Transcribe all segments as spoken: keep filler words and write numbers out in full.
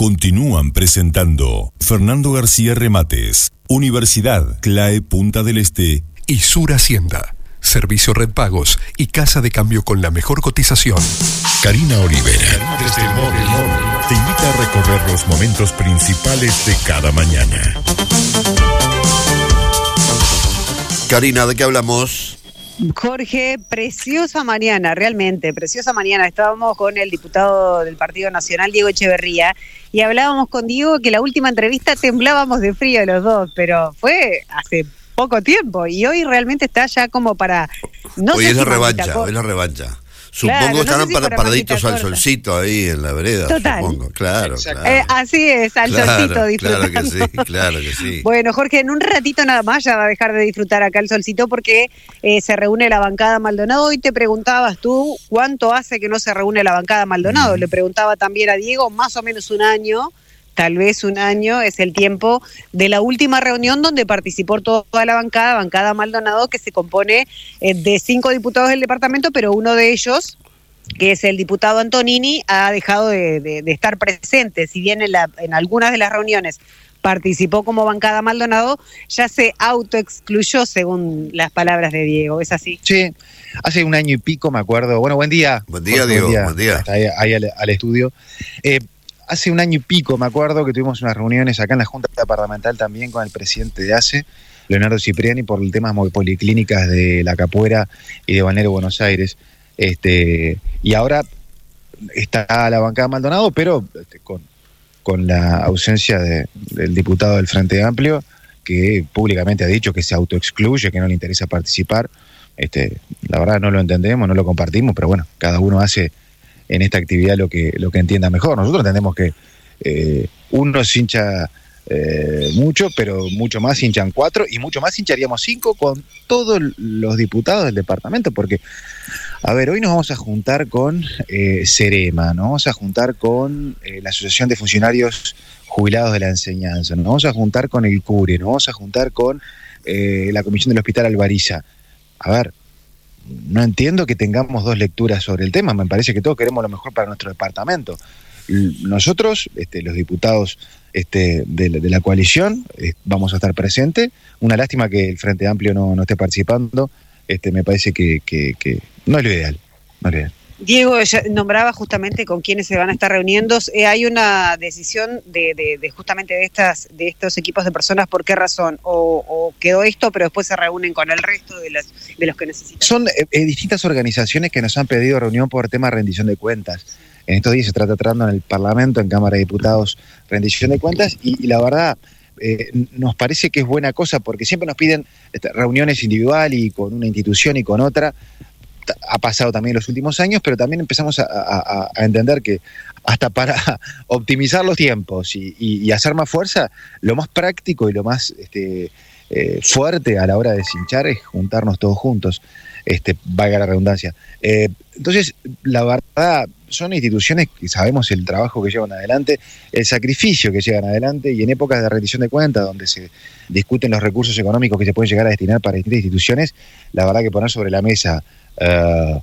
Continúan presentando Fernando García Remates, Universidad CLAE Punta del Este y Sur Hacienda. Servicio Red Pagos y casa de cambio con la mejor cotización. Karina Olivera, desde el móvil, te invita a recorrer los momentos principales de cada mañana. Karina, ¿de qué hablamos? Jorge, preciosa mañana, realmente, preciosa mañana. Estábamos con el diputado del Partido Nacional, Diego Echeverría, y hablábamos con Diego que la última entrevista temblábamos de frío los dos, pero fue hace poco tiempo, y hoy realmente está ya como para... No hoy sé es si la revancha, con... hoy es la revancha. Supongo claro, que no estarán sé si para, paraditos al solcito ahí en la vereda. Total. Supongo, claro, claro. Eh, así es, al claro, solcito disfrutando. Claro que sí, claro que sí. Bueno, Jorge, en un ratito nada más ya va a dejar de disfrutar acá el solcito porque eh, se reúne la bancada Maldonado. Hoy te preguntabas tú cuánto hace que no se reúne la bancada Maldonado. Mm. Le preguntaba también a Diego, más o menos un año. Tal vez un año es el tiempo de la última reunión donde participó toda la bancada, bancada Maldonado, que se compone eh, de cinco diputados del departamento, pero uno de ellos, que es el diputado Antonini, ha dejado de, de, de estar presente. Si bien en, la, en algunas de las reuniones participó como bancada Maldonado, ya se autoexcluyó, según las palabras de Diego. ¿Es así? Sí, hace un año y pico me acuerdo. Bueno, buen día. Buen día, Diego. Buen día. Buen día. Ahí, ahí al, al estudio. Eh, Hace un año y pico me acuerdo que tuvimos unas reuniones acá en la Junta Departamental también con el presidente de A C E, Leonardo Cipriani, por el tema de policlínicas de La Capuera y de Balneario Buenos Aires. Este, y ahora está la bancada Maldonado, pero este, con, con la ausencia de, del diputado del Frente Amplio, que públicamente ha dicho que se autoexcluye, que no le interesa participar. Este, la verdad no lo entendemos, no lo compartimos, pero bueno, cada uno hace en esta actividad lo que lo que entienda mejor. Nosotros entendemos que eh, uno se hincha eh, mucho, pero mucho más hinchan cuatro, y mucho más hincharíamos cinco con todos los diputados del departamento, porque, a ver, hoy nos vamos a juntar con eh, Cerema, nos vamos a juntar con eh, la Asociación de Funcionarios Jubilados de la Enseñanza, nos vamos a juntar con el CURE, nos vamos a juntar con eh, la Comisión del Hospital Alvariza. A ver, no entiendo que tengamos dos lecturas sobre el tema. Me parece que todos queremos lo mejor para nuestro departamento. Nosotros, este, los diputados este, de, de la coalición, eh, vamos a estar presentes. Una lástima que el Frente Amplio no, no esté participando. Este, me parece que, que, que no es lo ideal. No es lo ideal. Diego ya nombraba justamente con quiénes se van a estar reuniendo. Eh, hay una decisión de, de, de justamente de estas de estos equipos de personas. ¿Por qué razón? O, o quedó esto, pero después se reúnen con el resto de los, de los que necesitan. Son eh, distintas organizaciones que nos han pedido reunión por tema de rendición de cuentas. En estos días se está tratando en el Parlamento, en Cámara de Diputados, rendición de cuentas, y, y la verdad eh, nos parece que es buena cosa, porque siempre nos piden este, reuniones individual y con una institución y con otra. Ha pasado también en los últimos años, pero también empezamos a, a, a entender que hasta para optimizar los tiempos y, y, y hacer más fuerza, lo más práctico y lo más este, eh, fuerte a la hora de cinchar es juntarnos todos juntos, este, valga la redundancia. Eh, entonces, la verdad, son instituciones que sabemos el trabajo que llevan adelante, el sacrificio que llevan adelante, y en épocas de rendición de cuentas, donde se discuten los recursos económicos que se pueden llegar a destinar para distintas instituciones, la verdad que poner sobre la mesa Uh,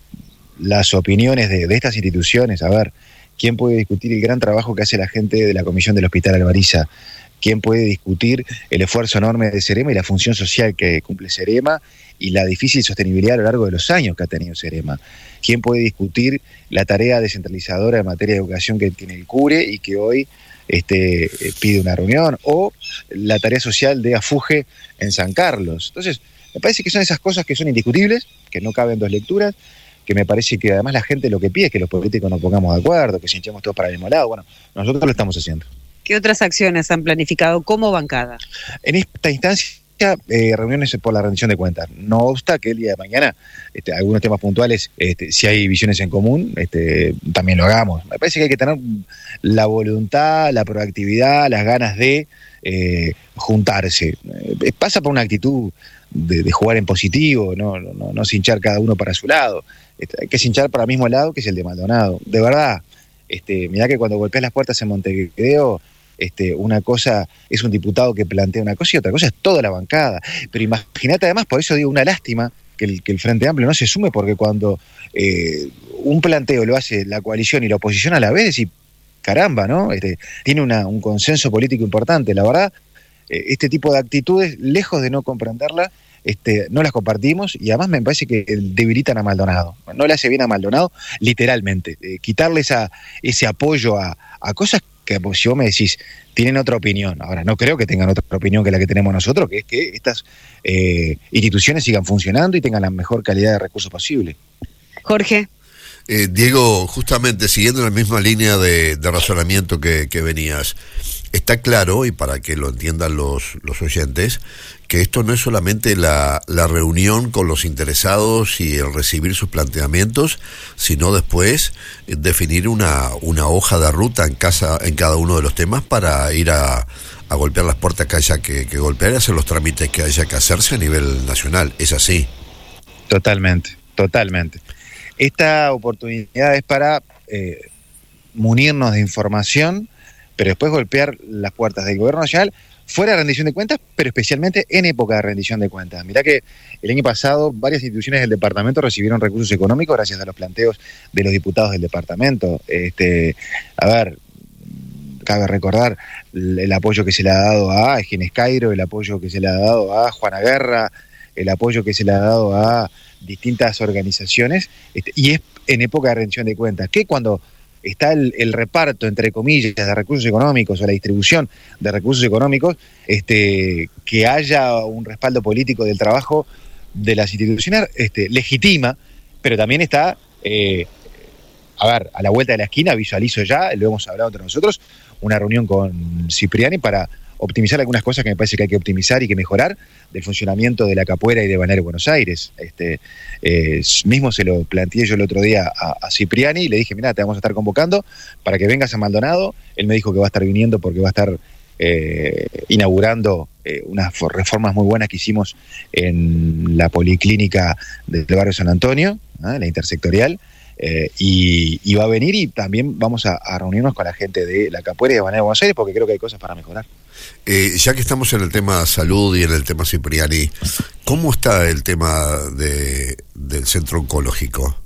las opiniones de, de estas instituciones, a ver, ¿quién puede discutir el gran trabajo que hace la gente de la Comisión del Hospital Alvariza? ¿Quién puede discutir el esfuerzo enorme de Cerema y la función social que cumple Cerema y la difícil sostenibilidad a lo largo de los años que ha tenido Cerema? ¿Quién puede discutir la tarea descentralizadora en materia de educación que tiene el CURE y que hoy este, pide una reunión? O la tarea social de AFUGE en San Carlos. Entonces, me parece que son esas cosas que son indiscutibles, que no caben dos lecturas, que me parece que además la gente lo que pide es que los políticos nos pongamos de acuerdo, que se hinchemos todos para el mismo lado. Bueno, nosotros lo estamos haciendo. ¿Qué otras acciones han planificado como bancada? En esta instancia, eh, reuniones por la rendición de cuentas. No obsta que el día de mañana, este, algunos temas puntuales, este, si hay visiones en común, este, también lo hagamos. Me parece que hay que tener la voluntad, la proactividad, las ganas de eh, juntarse. Eh, pasa por una actitud De, de jugar en positivo, no, no, no cinchar cada uno para su lado. Este, hay que cinchar para el mismo lado, que es el de Maldonado. De verdad, este, mirá que cuando golpeas las puertas en Montevideo, este, una cosa es un diputado que plantea una cosa y otra cosa es toda la bancada. Pero imagínate, además, por eso digo, una lástima que el, que el Frente Amplio no se sume, porque cuando eh, un planteo lo hace la coalición y la oposición a la vez, decís, caramba, ¿no? Este, tiene una, un consenso político importante. La verdad, eh, este tipo de actitudes, lejos de no comprenderla, este, no las compartimos y además me parece que debilitan a Maldonado. No le hace bien a Maldonado, literalmente. Eh, quitarle esa, ese apoyo a, a cosas que, pues, si vos me decís, tienen otra opinión. Ahora, no creo que tengan otra opinión que la que tenemos nosotros, que es que estas eh, instituciones sigan funcionando y tengan la mejor calidad de recursos posible. Jorge. Eh, Diego, justamente siguiendo la misma línea de, de razonamiento que, que venías, está claro, y para que lo entiendan los, los oyentes, que esto no es solamente la, la reunión con los interesados y el recibir sus planteamientos, sino después eh, definir una, una hoja de ruta en, casa, en cada uno de los temas para ir a, a golpear las puertas que haya que, que golpear y hacer los trámites que haya que hacerse a nivel nacional. ¿Es así? Totalmente, totalmente. Esta oportunidad es para eh, munirnos de información, pero después golpear las puertas del gobierno nacional fuera de rendición de cuentas, pero especialmente en época de rendición de cuentas. Mirá que el año pasado varias instituciones del departamento recibieron recursos económicos gracias a los planteos de los diputados del departamento. Este, a ver, cabe recordar el, el apoyo que se le ha dado a Egenes Cairo, el apoyo que se le ha dado a Juana Guerra, el apoyo que se le ha dado a distintas organizaciones, este, y es en época de rendición de cuentas, que cuando está el, el reparto, entre comillas, de recursos económicos o la distribución de recursos económicos, este, que haya un respaldo político del trabajo de las instituciones, este, legitima, pero también está, eh, a ver, a la vuelta de la esquina, visualizo ya, lo hemos hablado entre nosotros, una reunión con Cipriani para optimizar algunas cosas que me parece que hay que optimizar y que mejorar del funcionamiento de la Capuera y de Balneario Buenos Aires. Este, eh, mismo se lo planteé yo el otro día a, a Cipriani y le dije, mira, te vamos a estar convocando para que vengas a Maldonado. Él me dijo que va a estar viniendo porque va a estar eh, inaugurando eh, unas reformas muy buenas que hicimos en la policlínica del barrio San Antonio, ¿eh? La intersectorial. Eh, y, y va a venir y también vamos a, a reunirnos con la gente de la Capuera y de Balneario Buenos Aires porque creo que hay cosas para mejorar. Eh, ya que estamos en el tema salud y en el tema Cipriani, ¿cómo está el tema de, del centro oncológico?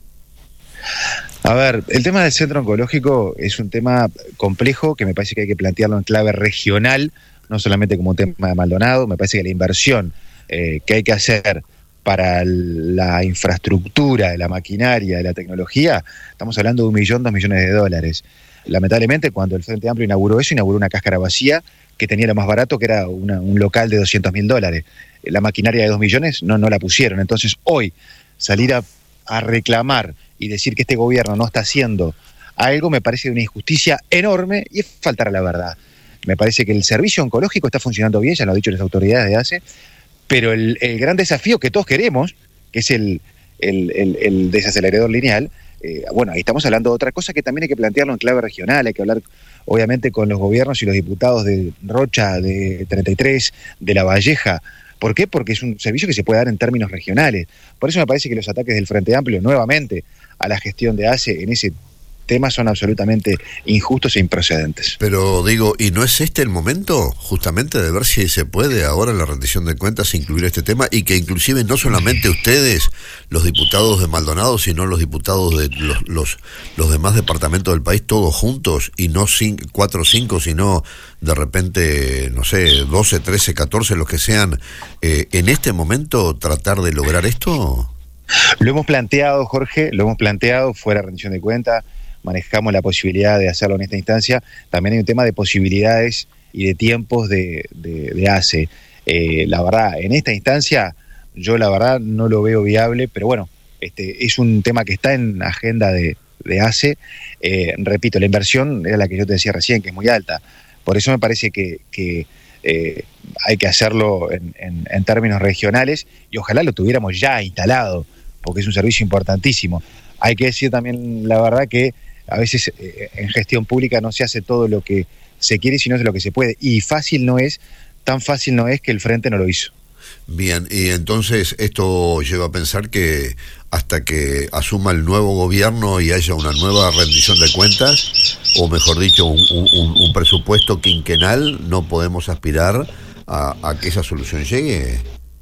A ver, el tema del centro oncológico es un tema complejo que me parece que hay que plantearlo en clave regional, no solamente como un tema de Maldonado. Me parece que la inversión eh, que hay que hacer para la infraestructura, de la maquinaria, de la tecnología, estamos hablando de un millón, dos millones de dólares. Lamentablemente, cuando el Frente Amplio inauguró eso, inauguró una cáscara vacía que tenía lo más barato, que era una, un local de doscientos mil dólares. La maquinaria de dos millones no, no la pusieron. Entonces, hoy, salir a, a reclamar y decir que este gobierno no está haciendo algo, me parece una injusticia enorme y es faltar a la verdad. Me parece que el servicio oncológico está funcionando bien, ya lo han dicho las autoridades de ACE, pero el, el gran desafío que todos queremos, que es el, el, el, el desacelerador lineal, eh, bueno, ahí estamos hablando de otra cosa que también hay que plantearlo en clave regional, hay que hablar obviamente con los gobiernos y los diputados de Rocha, de treinta y tres, de La Valleja. ¿Por qué? Porque es un servicio que se puede dar en términos regionales. Por eso me parece que los ataques del Frente Amplio nuevamente a la gestión de ACE en ese tema son absolutamente injustos e improcedentes. Pero digo, ¿y no es este el momento justamente de ver si se puede ahora en la rendición de cuentas incluir este tema y que inclusive no solamente ustedes, los diputados de Maldonado, sino los diputados de los los, los demás departamentos del país, todos juntos y no cinco, cuatro o cinco, sino de repente, no sé, doce, trece, catorce, los que sean, eh, en este momento tratar de lograr esto? Lo hemos planteado, Jorge, lo hemos planteado fuera de rendición de cuentas. Manejamos la posibilidad de hacerlo en esta instancia. También hay un tema de posibilidades y de tiempos de, de, de ACE. Eh, la verdad, en esta instancia, yo la verdad no lo veo viable, pero bueno, este es un tema que está en agenda de, de ACE. Eh, repito, la inversión era la que yo te decía recién, que es muy alta. Por eso me parece que, que eh, hay que hacerlo en, en, en términos regionales y ojalá lo tuviéramos ya instalado, porque es un servicio importantísimo. Hay que decir también la verdad que a veces eh, en gestión pública no se hace todo lo que se quiere, sino lo que se puede. Y fácil no es, tan fácil no es que el Frente no lo hizo. Bien, y entonces esto lleva a pensar que hasta que asuma el nuevo gobierno y haya una nueva rendición de cuentas, o mejor dicho, un, un, un presupuesto quinquenal, no podemos aspirar a, a que esa solución llegue.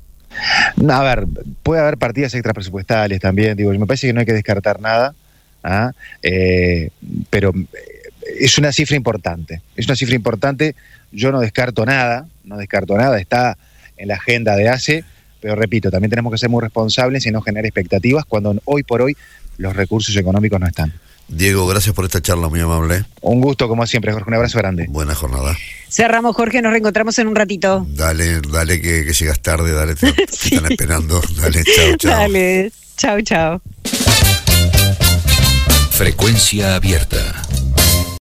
A ver, puede haber partidas extra presupuestales también, digo, me parece que no hay que descartar nada, ¿ah? eh, pero es una cifra importante, es una cifra importante, yo no descarto nada, no descarto nada, está en la agenda de A C E, pero repito, también tenemos que ser muy responsables y no generar expectativas cuando hoy por hoy los recursos económicos no están. Diego, gracias por esta charla, muy amable. Un gusto como siempre, Jorge, un abrazo grande. Buena jornada. Cerramos, Jorge, nos reencontramos en un ratito. Dale, dale que, que llegas tarde, dale, te, te Sí. están esperando. Dale, chao, chao. Dale, chao, chao. Frecuencia abierta.